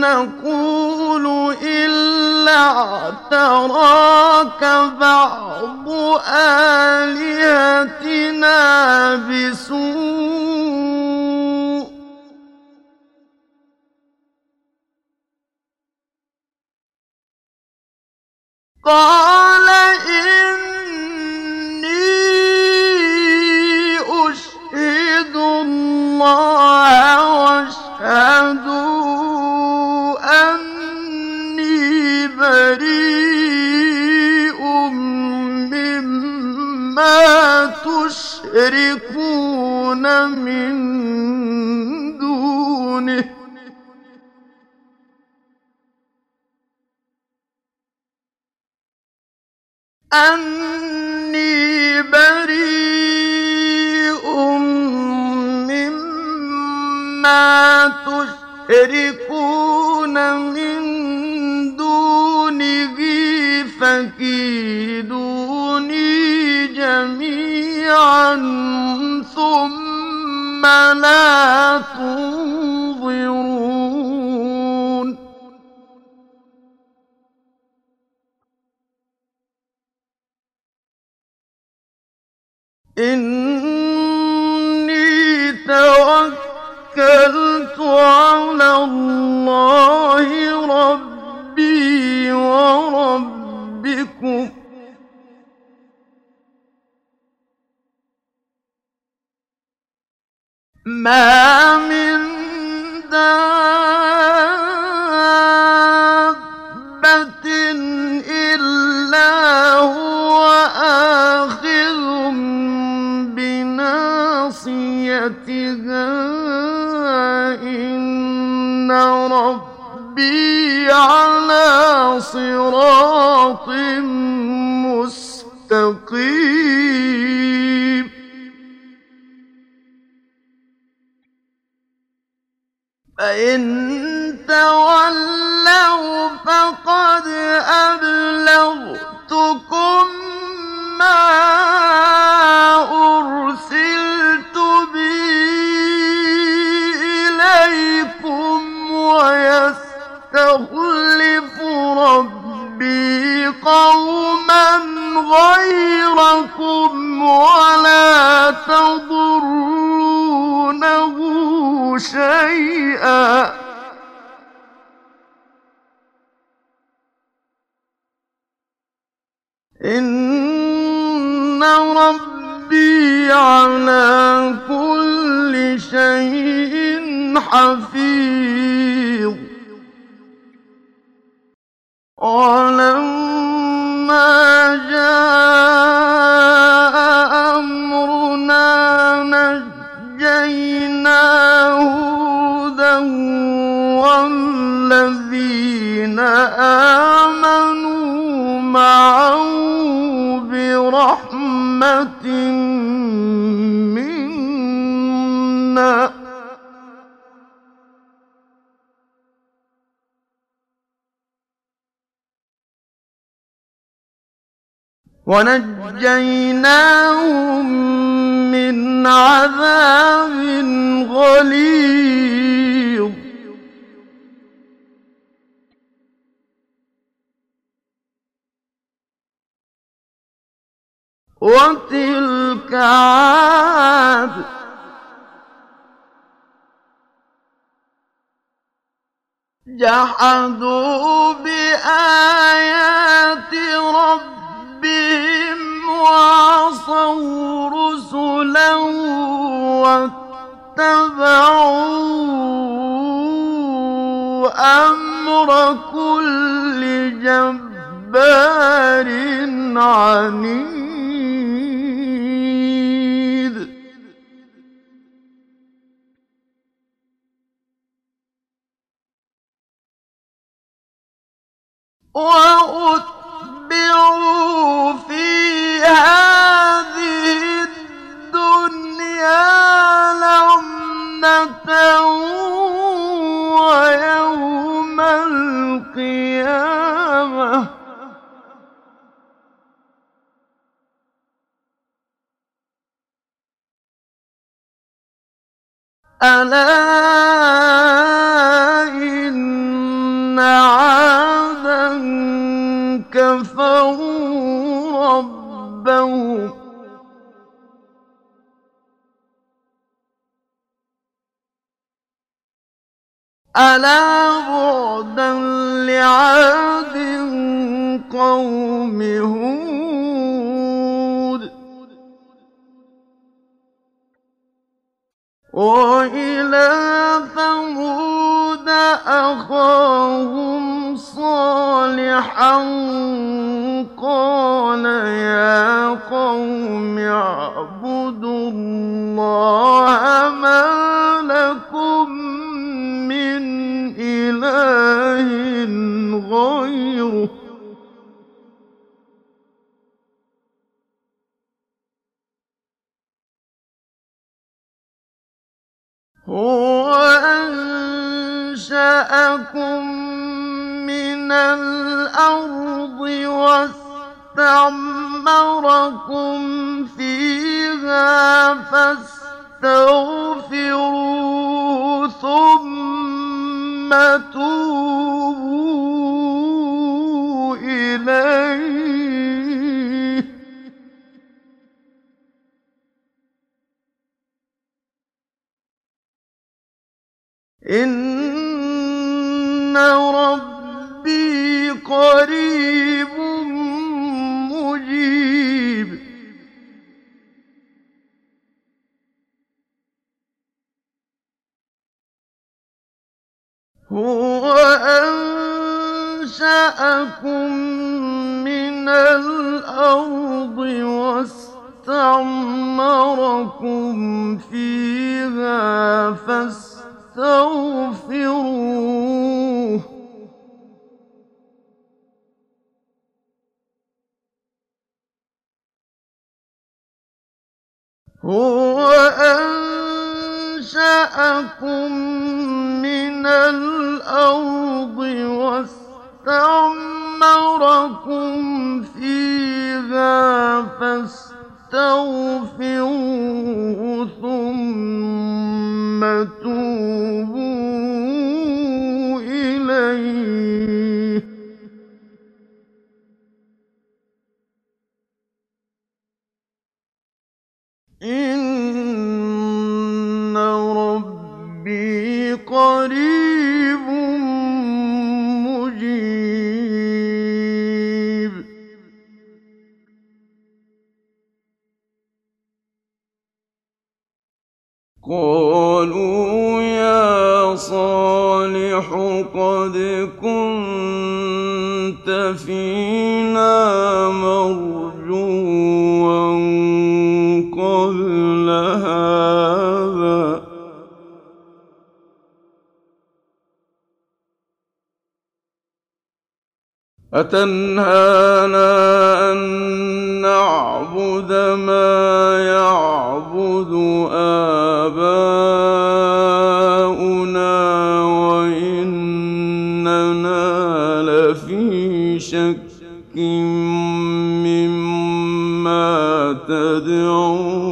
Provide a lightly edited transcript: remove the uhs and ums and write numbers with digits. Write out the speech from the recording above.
نقول إلا اعتراك بعض آلهتنا بسوء قال إني أشهد الله واشهدوا أني بريء مما تشركون من دونه أني بريء مما تشركون من دونه فكيدوني جميعا ثم لا تنظرون إني توكلت على الله ربي وربكم ما من دابة إلا هو آخذ بناصيتها إن ربي على صراط مستقيم فإن تولوا فقد أبلغتكم ما أرسلت به إليكم ويستخلف ربي قوما غيركم ولا تضرونه شيئا إن ربي على كل شيء حفيظ ولما جاء أمرنا نجينا هودا والذين آمنوا معه برحمة منا ونجيناهم من عذاب غليظ وتلك عاد جحدوا بآيات ربهم وعصوا رسلا واتبعوا أمر كل جبار عنيد وأتبعوا في هذه الدنيا لعنة ويوم القيامة ألا إن ألا بعدا لعاد قوم هود وإلى ثمود أخاهم صالحا قال يا قوم اعبدوا الله ما لكم من إله غيره هو أنشأكم من الأرض واستعمركم فيها فاستغفروه ثم توبوا إليه إن ربي قريب مجيب هو أنشأكم من الأرض واستعمركم فيها فاستغفروه هو أنشأكم من الأرض واستعمركم فيها فاستغفروه ثم توبوا إليه إن ربي قريب مجيب قالوا يا صالح قد كنت فينا مرجوا قبل هذا أتنهانا أن نعبد ما يعبد آباؤنا وإننا لفي شك مما تدعون